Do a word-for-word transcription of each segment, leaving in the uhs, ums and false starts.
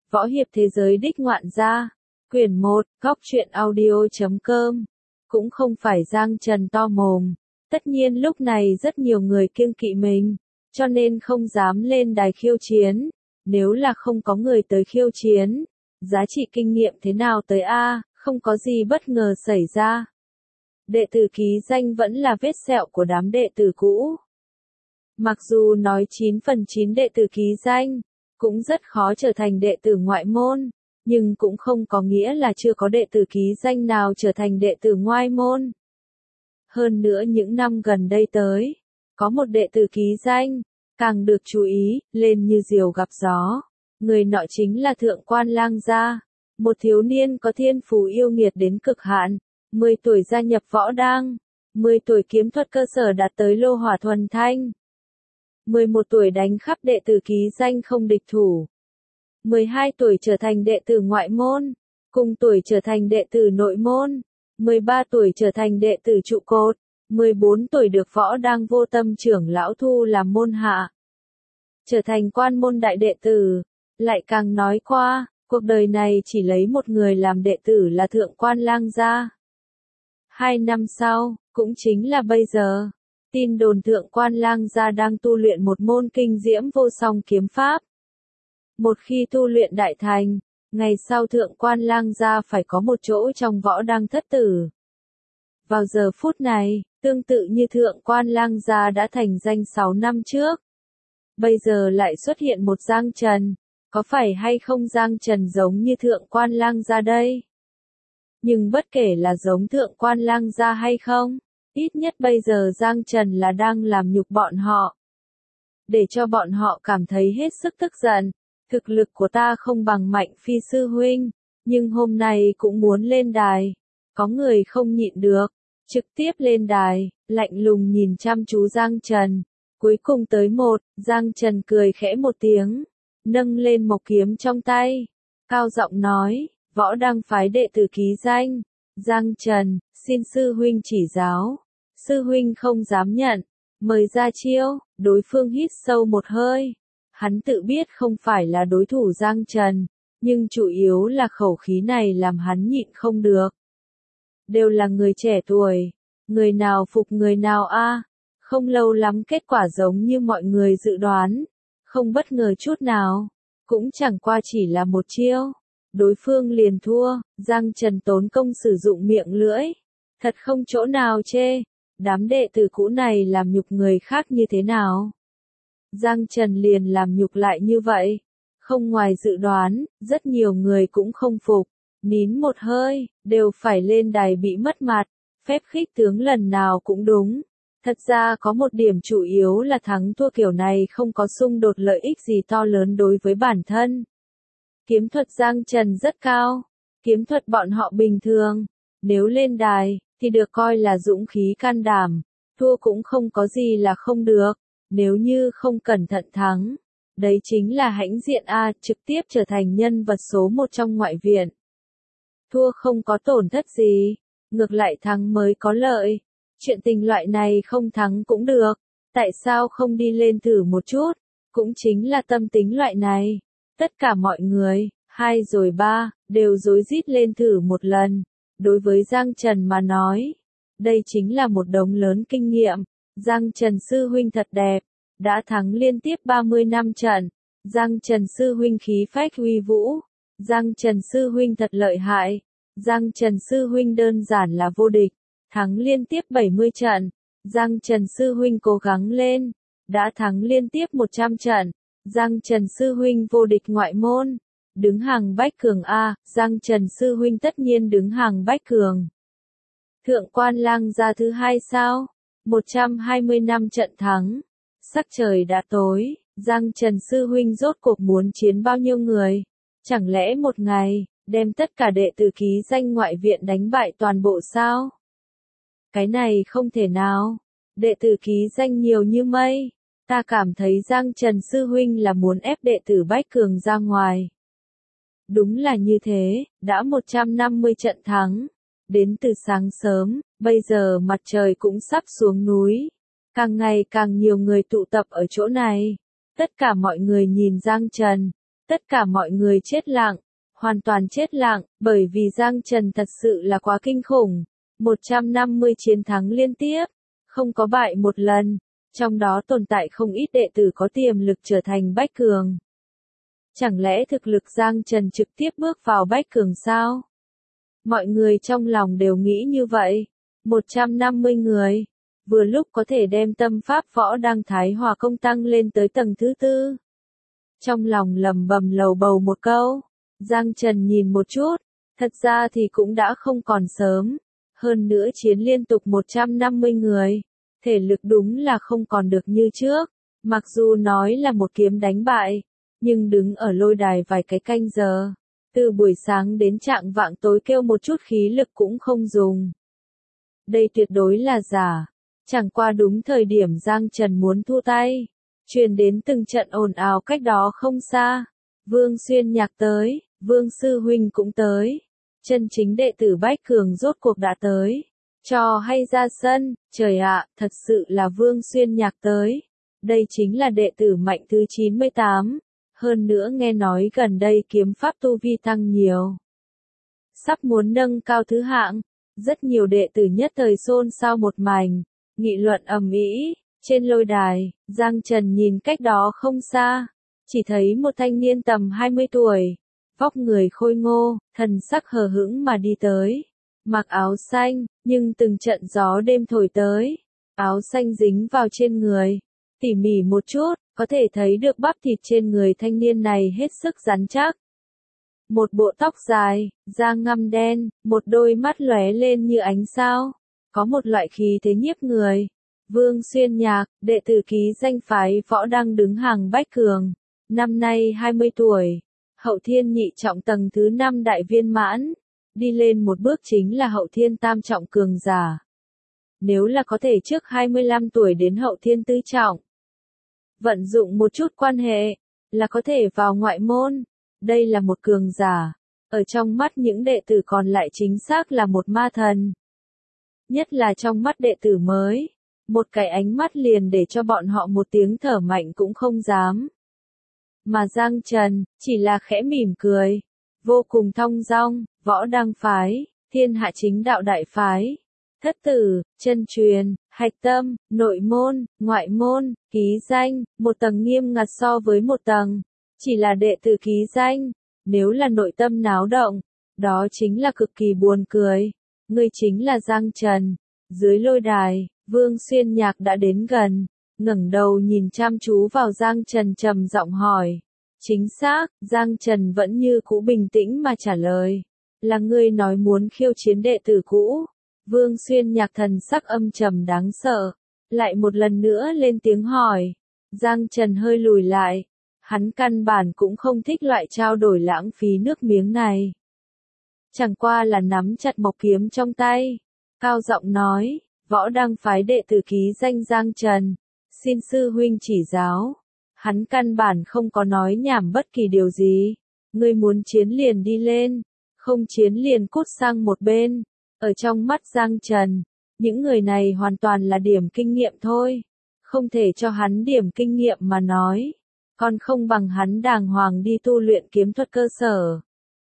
Võ hiệp thế giới đích ngoạn gia. Quyển một, góc truyện audio.com. Cũng không phải Giang Trần to mồm. Tất nhiên lúc này rất nhiều người kiêng kỵ mình, cho nên không dám lên đài khiêu chiến. Nếu là không có người tới khiêu chiến, giá trị kinh nghiệm thế nào tới a, không có gì bất ngờ xảy ra. Đệ tử ký danh vẫn là vết sẹo của đám đệ tử cũ. Mặc dù nói chín phần chín đệ tử ký danh, cũng rất khó trở thành đệ tử ngoại môn, nhưng cũng không có nghĩa là chưa có đệ tử ký danh nào trở thành đệ tử ngoại môn. Hơn nữa những năm gần đây tới, có một đệ tử ký danh, càng được chú ý, lên như diều gặp gió. Người nọ chính là Thượng Quan Lang Gia, một thiếu niên có thiên phú yêu nghiệt đến cực hạn, mười tuổi gia nhập võ đang, mười tuổi kiếm thuật cơ sở đạt tới lô hỏa thuần thanh. mười một tuổi đánh khắp đệ tử ký danh không địch thủ. mười hai tuổi trở thành đệ tử ngoại môn, cùng tuổi trở thành đệ tử nội môn. mười ba tuổi trở thành đệ tử trụ cột, mười bốn tuổi được võ đang vô tâm trưởng lão thu làm môn hạ. Trở thành quan môn đại đệ tử, lại càng nói qua, cuộc đời này chỉ lấy một người làm đệ tử là Thượng Quan Lang Gia. Hai năm sau, cũng chính là bây giờ, tin đồn Thượng Quan Lang Gia đang tu luyện một môn kinh diễm vô song kiếm pháp. Một khi tu luyện đại thành, ngày sau Thượng Quan Lang Gia phải có một chỗ trong võ đang thất tử. Vào giờ phút này, tương tự như Thượng Quan Lang Gia đã thành danh sáu năm trước. Bây giờ lại xuất hiện một Giang Trần, có phải hay không Giang Trần giống như Thượng Quan Lang Gia đây? Nhưng bất kể là giống Thượng Quan Lang Gia hay không, ít nhất bây giờ Giang Trần là đang làm nhục bọn họ. Để cho bọn họ cảm thấy hết sức tức giận, thực lực của ta không bằng Mạnh Phi sư huynh, nhưng hôm nay cũng muốn lên đài. Có người không nhịn được, trực tiếp lên đài, lạnh lùng nhìn chăm chú Giang Trần. Cuối cùng tới một, Giang Trần cười khẽ một tiếng, nâng lên mộc kiếm trong tay, cao giọng nói, võ đang phái đệ tử ký danh, Giang Trần, xin sư huynh chỉ giáo. Sư huynh không dám nhận, mời ra chiêu. Đối phương hít sâu một hơi, hắn tự biết không phải là đối thủ Giang Trần, nhưng chủ yếu là khẩu khí này làm hắn nhịn không được. Đều là người trẻ tuổi, người nào phục người nào a? Không lâu lắm kết quả giống như mọi người dự đoán, không bất ngờ chút nào, cũng chẳng qua chỉ là một chiêu, đối phương liền thua. Giang Trần tốn công sử dụng miệng lưỡi, thật không chỗ nào chê. Đám đệ tử cũ này làm nhục người khác như thế nào? Giang Trần liền làm nhục lại như vậy. Không ngoài dự đoán, rất nhiều người cũng không phục. Nín một hơi, đều phải lên đài bị mất mặt. Phép khích tướng lần nào cũng đúng. Thật ra có một điểm chủ yếu là thắng thua kiểu này không có xung đột lợi ích gì to lớn đối với bản thân. Kiếm thuật Giang Trần rất cao. Kiếm thuật bọn họ bình thường. Nếu lên đài, thì được coi là dũng khí can đảm, thua cũng không có gì là không được, nếu như không cẩn thận thắng. Đấy chính là hãnh diện A, trực tiếp trở thành nhân vật số một trong ngoại viện. Thua không có tổn thất gì, ngược lại thắng mới có lợi. Chuyện tình loại này không thắng cũng được, tại sao không đi lên thử một chút, cũng chính là tâm tính loại này. Tất cả mọi người, hai rồi ba, đều rối rít lên thử một lần. Đối với Giang Trần mà nói, đây chính là một đống lớn kinh nghiệm. Giang Trần sư huynh thật đẹp, đã thắng liên tiếp ba mươi năm trận. Giang Trần sư huynh khí phách uy vũ. Giang Trần sư huynh thật lợi hại. Giang Trần sư huynh đơn giản là vô địch, thắng liên tiếp bảy mươi trận. Giang Trần sư huynh cố gắng lên, đã thắng liên tiếp một trăm trận. Giang Trần sư huynh vô địch ngoại môn. Đứng hàng bách cường A, Giang Trần sư huynh tất nhiên đứng hàng bách cường. Thượng Quan Lang Gia thứ hai sao? một trăm hai mươi năm trận thắng. Sắc trời đã tối, Giang Trần sư huynh rốt cuộc muốn chiến bao nhiêu người? Chẳng lẽ một ngày, đem tất cả đệ tử ký danh ngoại viện đánh bại toàn bộ sao? Cái này không thể nào. Đệ tử ký danh nhiều như mây. Ta cảm thấy Giang Trần sư huynh là muốn ép đệ tử bách cường ra ngoài. Đúng là như thế, đã một trăm năm mươi trận thắng. Đến từ sáng sớm, bây giờ mặt trời cũng sắp xuống núi. Càng ngày càng nhiều người tụ tập ở chỗ này. Tất cả mọi người nhìn Giang Trần. Tất cả mọi người chết lặng, hoàn toàn chết lặng, bởi vì Giang Trần thật sự là quá kinh khủng. một trăm năm mươi chiến thắng liên tiếp, không có bại một lần, trong đó tồn tại không ít đệ tử có tiềm lực trở thành bách cường. Chẳng lẽ thực lực Giang Trần trực tiếp bước vào bách cường sao? Mọi người trong lòng đều nghĩ như vậy. một trăm năm mươi người, vừa lúc có thể đem tâm pháp võ đăng thái hòa công tăng lên tới tầng thứ tư. Trong lòng lầm bầm lầu bầu một câu, Giang Trần nhìn một chút, thật ra thì cũng đã không còn sớm. Hơn nữa chiến liên tục một trăm năm mươi người, thể lực đúng là không còn được như trước. Mặc dù nói là một kiếm đánh bại, nhưng đứng ở lôi đài vài cái canh giờ, từ buổi sáng đến trạng vạng tối kêu một chút khí lực cũng không dùng. Đây tuyệt đối là giả. Chẳng qua đúng thời điểm Giang Trần muốn thu tay, truyền đến từng trận ồn ào cách đó không xa. Vương Xuyên Nhạc tới, Vương Sư Huynh cũng tới. Chân chính đệ tử bách cường rốt cuộc đã tới. Trò hay ra sân, trời ạ, thật sự là Vương Xuyên Nhạc tới. Đây chính là đệ tử mạnh thứ chín mươi tám. Hơn nữa nghe nói gần đây kiếm pháp tu vi tăng nhiều. Sắp muốn nâng cao thứ hạng. Rất nhiều đệ tử nhất thời xôn xao một mảnh, nghị luận ầm ĩ. Trên lôi đài, Giang Trần nhìn cách đó không xa, chỉ thấy một thanh niên tầm hai mươi tuổi, vóc người khôi ngô, thần sắc hờ hững mà đi tới, mặc áo xanh, nhưng từng trận gió đêm thổi tới, áo xanh dính vào trên người, tỉ mỉ một chút, có thể thấy được bắp thịt trên người thanh niên này hết sức rắn chắc. Một bộ tóc dài, da ngăm đen, một đôi mắt lóe lên như ánh sao, có một loại khí thế nhiếp người. Vương Xuyên Nhạc, đệ tử ký danh phái võ đăng đứng hàng bách cường, năm nay hai mươi tuổi, hậu thiên nhị trọng tầng thứ năm đại viên mãn, đi lên một bước chính là hậu thiên tam trọng cường giả. Nếu là có thể trước hai mươi lăm tuổi đến hậu thiên tứ trọng, vận dụng một chút quan hệ, là có thể vào ngoại môn. Đây là một cường giả, ở trong mắt những đệ tử còn lại chính xác là một ma thần. Nhất là trong mắt đệ tử mới, một cái ánh mắt liền để cho bọn họ một tiếng thở mạnh cũng không dám. Mà Giang Trần, chỉ là khẽ mỉm cười, vô cùng thong dong, võ đăng phái, thiên hạ chính đạo đại phái, thất tử, chân truyền, hạch tâm, nội môn, ngoại môn, ký danh, một tầng nghiêm ngặt so với một tầng. Chỉ là đệ tử ký danh, nếu là nội tâm náo động, đó chính là cực kỳ buồn cười. Ngươi chính là Giang Trần. Dưới lôi đài, Vương Xuyên Nhạc đã đến gần, ngẩng đầu nhìn chăm chú vào Giang Trần trầm giọng hỏi. Chính xác, Giang Trần vẫn như cũ bình tĩnh mà trả lời. Là ngươi nói muốn khiêu chiến đệ tử cũ. Vương Xuyên Nhạc thần sắc âm trầm đáng sợ, lại một lần nữa lên tiếng hỏi. Giang Trần hơi lùi lại. Hắn căn bản cũng không thích loại trao đổi lãng phí nước miếng này. Chẳng qua là nắm chặt mộc kiếm trong tay, cao giọng nói, võ đăng phái đệ tử ký danh Giang Trần, xin sư huynh chỉ giáo. Hắn căn bản không có nói nhảm bất kỳ điều gì. Ngươi muốn chiến liền đi lên, không chiến liền cút sang một bên. Ở trong mắt Giang Trần, những người này hoàn toàn là điểm kinh nghiệm thôi. Không thể cho hắn điểm kinh nghiệm mà nói. Còn không bằng hắn đàng hoàng đi tu luyện kiếm thuật cơ sở.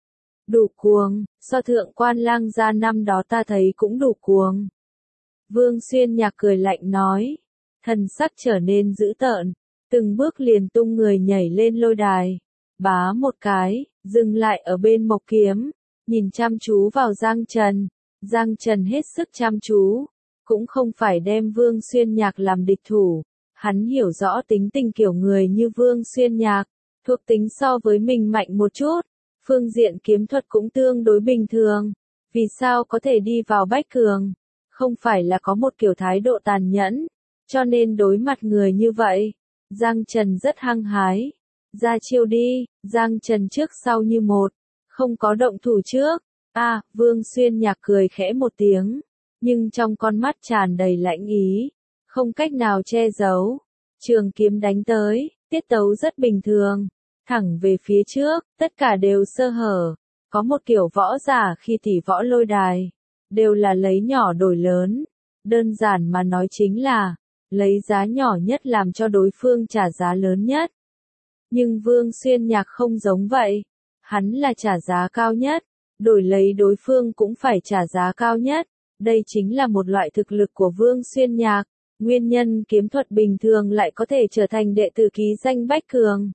Đủ cuồng, so thượng quan lang gia năm đó ta thấy cũng đủ cuồng. Vương Xuyên Nhạc cười lạnh nói, thần sắc trở nên dữ tợn, từng bước liền tung người nhảy lên lôi đài, bá một cái, dừng lại ở bên mộc kiếm, nhìn chăm chú vào Giang Trần. Giang Trần hết sức chăm chú, cũng không phải đem Vương Xuyên Nhạc làm địch thủ. Hắn hiểu rõ tính tình kiểu người như Vương Xuyên Nhạc, thuộc tính so với mình mạnh một chút, phương diện kiếm thuật cũng tương đối bình thường, vì sao có thể đi vào bách cường, không phải là có một kiểu thái độ tàn nhẫn, cho nên đối mặt người như vậy, Giang Trần rất hăng hái, ra chiêu đi, Giang Trần trước sau như một, không có động thủ trước, a à, Vương Xuyên Nhạc cười khẽ một tiếng, nhưng trong con mắt tràn đầy lãnh ý. Không cách nào che giấu, trường kiếm đánh tới, tiết tấu rất bình thường, thẳng về phía trước, tất cả đều sơ hở, có một kiểu võ giả khi tỷ võ lôi đài, đều là lấy nhỏ đổi lớn, đơn giản mà nói chính là, lấy giá nhỏ nhất làm cho đối phương trả giá lớn nhất. Nhưng Vương Xuyên Nhạc không giống vậy. Hắn là trả giá cao nhất, đổi lấy đối phương cũng phải trả giá cao nhất. Đây chính là một loại thực lực của Vương Xuyên Nhạc. Nguyên nhân kiếm thuật bình thường lại có thể trở thành đệ tử ký danh Bách Cường.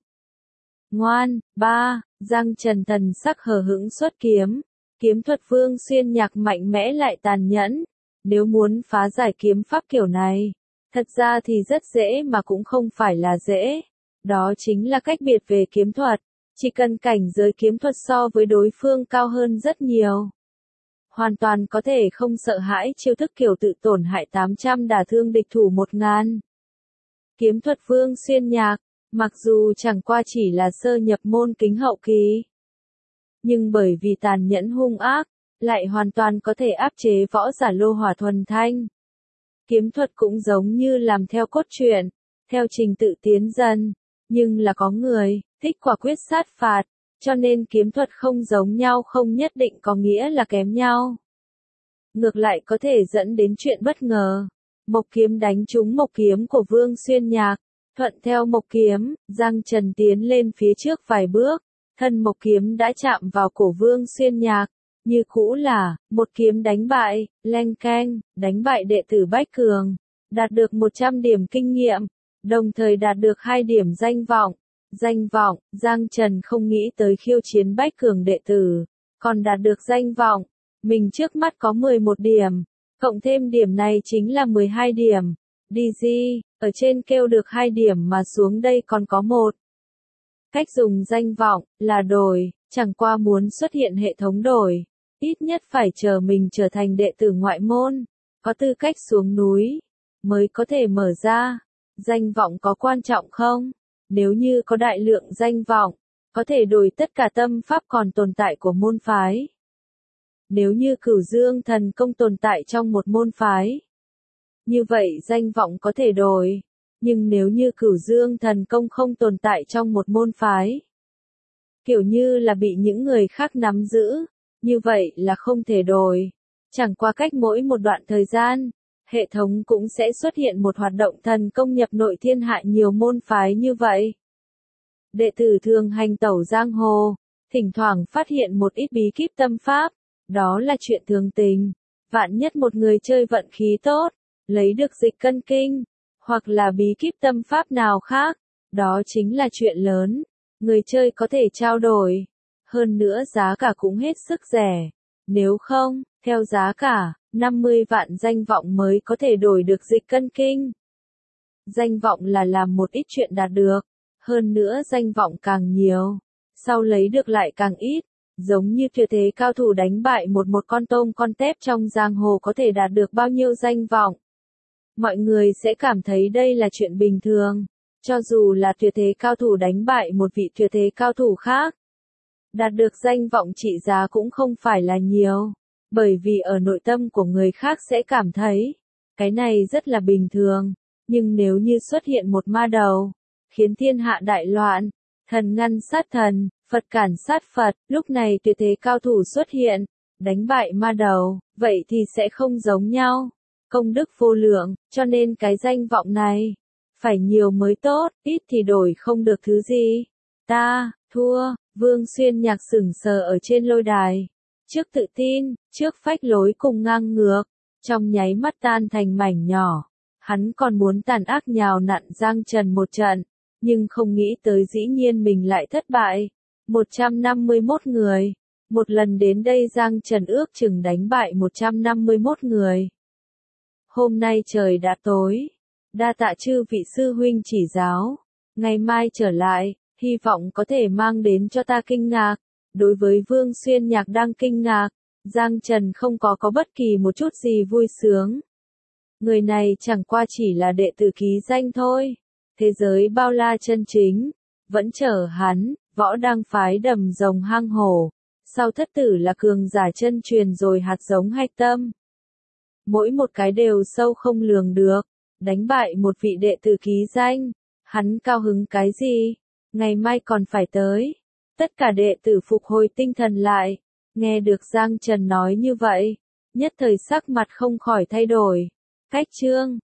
Ngoan, ba, Giang Trần thần sắc hờ hững xuất kiếm. Kiếm thuật Vương Xuyên Nhạc mạnh mẽ lại tàn nhẫn. Nếu muốn phá giải kiếm pháp kiểu này, thật ra thì rất dễ mà cũng không phải là dễ. Đó chính là cách biệt về kiếm thuật. Chỉ cần cảnh giới kiếm thuật so với đối phương cao hơn rất nhiều, hoàn toàn có thể không sợ hãi chiêu thức kiểu tự tổn hại tám trăm đả thương địch thủ một ngàn. Kiếm thuật Vương Xuyên Nhạc, mặc dù chẳng qua chỉ là sơ nhập môn kính hậu kỳ, nhưng bởi vì tàn nhẫn hung ác, lại hoàn toàn có thể áp chế võ giả lô hỏa thuần thanh. Kiếm thuật cũng giống như làm theo cốt truyện, theo trình tự tiến dần, nhưng là có người thích quả quyết sát phạt, cho nên kiếm thuật không giống nhau không nhất định có nghĩa là kém nhau. Ngược lại có thể dẫn đến chuyện bất ngờ. Mộc kiếm đánh trúng mộc kiếm của Vương Xuyên Nhạc, thuận theo mộc kiếm, Giang Trần tiến lên phía trước vài bước, thân mộc kiếm đã chạm vào cổ Vương Xuyên Nhạc, như cũ là một kiếm đánh bại, leng keng, đánh bại đệ tử Bách Cường, đạt được một trăm điểm kinh nghiệm, đồng thời đạt được hai điểm danh vọng. Danh vọng, Giang Trần không nghĩ tới khiêu chiến Bách Cường đệ tử, còn đạt được danh vọng, mình trước mắt có mười một điểm, cộng thêm điểm này chính là mười hai điểm. đê giê, ở trên kêu được hai điểm mà xuống đây còn có một. Cách dùng danh vọng là đổi, chẳng qua muốn xuất hiện hệ thống đổi, ít nhất phải chờ mình trở thành đệ tử ngoại môn, có tư cách xuống núi, mới có thể mở ra. Danh vọng có quan trọng không? Nếu như có đại lượng danh vọng, có thể đổi tất cả tâm pháp còn tồn tại của môn phái. Nếu như Cửu Dương thần công tồn tại trong một môn phái, như vậy danh vọng có thể đổi. Nhưng nếu như Cửu Dương thần công không tồn tại trong một môn phái, kiểu như là bị những người khác nắm giữ, như vậy là không thể đổi. Chẳng qua cách mỗi một đoạn thời gian, hệ thống cũng sẽ xuất hiện một hoạt động thần công nhập nội thiên hạ nhiều môn phái như vậy. Đệ tử thường hành tẩu giang hồ, thỉnh thoảng phát hiện một ít bí kíp tâm pháp, đó là chuyện thường tình. Vạn nhất một người chơi vận khí tốt, lấy được dịch cân kinh, hoặc là bí kíp tâm pháp nào khác, đó chính là chuyện lớn. Người chơi có thể trao đổi, hơn nữa giá cả cũng hết sức rẻ. Nếu không, theo giá cả, năm mươi vạn danh vọng mới có thể đổi được dịch cân kinh. Danh vọng là làm một ít chuyện đạt được, hơn nữa danh vọng càng nhiều, sau lấy được lại càng ít, giống như tuyệt thế cao thủ đánh bại một một con tôm con tép trong giang hồ có thể đạt được bao nhiêu danh vọng. Mọi người sẽ cảm thấy đây là chuyện bình thường, cho dù là tuyệt thế cao thủ đánh bại một vị tuyệt thế cao thủ khác, đạt được danh vọng trị giá cũng không phải là nhiều. Bởi vì ở nội tâm của người khác sẽ cảm thấy, cái này rất là bình thường, nhưng nếu như xuất hiện một ma đầu, khiến thiên hạ đại loạn, thần ngăn sát thần, Phật cản sát Phật, lúc này tuyệt thế cao thủ xuất hiện, đánh bại ma đầu, vậy thì sẽ không giống nhau, công đức vô lượng, cho nên cái danh vọng này, phải nhiều mới tốt, ít thì đổi không được thứ gì. Ta, thua, Vương Xuyên Nhạc sững sờ ở trên lôi đài. Trước tự tin, trước phách lối cùng ngang ngược, trong nháy mắt tan thành mảnh nhỏ. Hắn còn muốn tàn ác nhào nặn Giang Trần một trận, nhưng không nghĩ tới dĩ nhiên mình lại thất bại. một trăm năm mươi mốt người. Một lần đến đây Giang Trần ước chừng đánh bại một trăm năm mươi mốt người. Hôm nay trời đã tối. Đa tạ chư vị sư huynh chỉ giáo. Ngày mai trở lại, hy vọng có thể mang đến cho ta kinh ngạc. Đối với Vương Xuyên Nhạc đang kinh ngạc, Giang Trần không có có bất kỳ một chút gì vui sướng. Người này chẳng qua chỉ là đệ tử ký danh thôi. Thế giới bao la chân chính, vẫn chờ hắn, võ đang phái đầm rồng hang hổ. Sau thất tử là cường giả chân truyền rồi hạt giống hạch tâm. Mỗi một cái đều sâu không lường được, đánh bại một vị đệ tử ký danh. Hắn cao hứng cái gì? Ngày mai còn phải tới. Tất cả đệ tử phục hồi tinh thần lại, nghe được Giang Trần nói như vậy, nhất thời sắc mặt không khỏi thay đổi. Cách chương